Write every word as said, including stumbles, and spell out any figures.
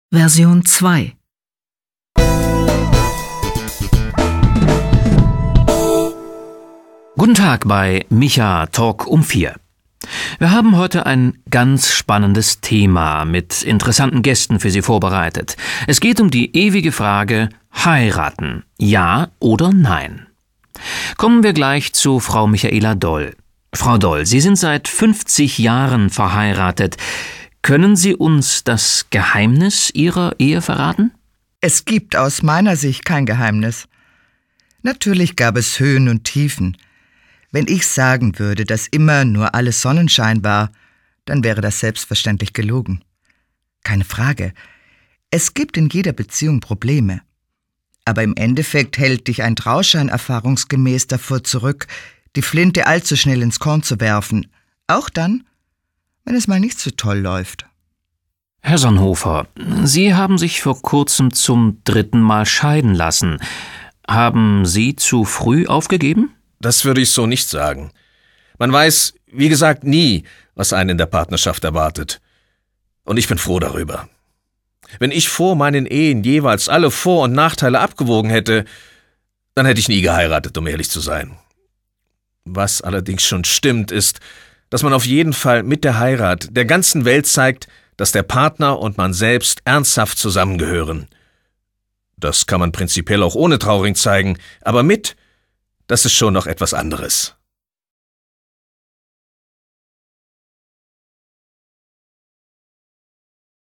Version zwei. Guten Tag bei Micha Talk um vier. Wir haben heute ein ganz spannendes Thema mit interessanten Gästen für Sie vorbereitet. Es geht um die ewige Frage: Heiraten, ja oder nein? Kommen wir gleich zu Frau Michaela Doll. Frau Doll, Sie sind seit fünfzig Jahren verheiratet. Können Sie uns das Geheimnis Ihrer Ehe verraten? Es gibt aus meiner Sicht kein Geheimnis. Natürlich gab es Höhen und Tiefen. Wenn ich sagen würde, dass immer nur alles Sonnenschein war, dann wäre das selbstverständlich gelogen. Keine Frage. Es gibt in jeder Beziehung Probleme. Aber im Endeffekt hält dich ein Trauschein erfahrungsgemäß davor zurück, die Flinte allzu schnell ins Korn zu werfen. Auch dann, wenn es mal nicht so toll läuft. Herr Sonnhofer, Sie haben sich vor kurzem zum dritten Mal scheiden lassen. Haben Sie zu früh aufgegeben? Das würde ich so nicht sagen. Man weiß, wie gesagt, nie, was einen in der Partnerschaft erwartet. Und ich bin froh darüber. Wenn ich vor meinen Ehen jeweils alle Vor- und Nachteile abgewogen hätte, dann hätte ich nie geheiratet, um ehrlich zu sein. Was allerdings schon stimmt, ist, dass man auf jeden Fall mit der Heirat der ganzen Welt zeigt, dass der Partner und man selbst ernsthaft zusammengehören. Das kann man prinzipiell auch ohne Trauring zeigen, aber mit, das ist schon noch etwas anderes.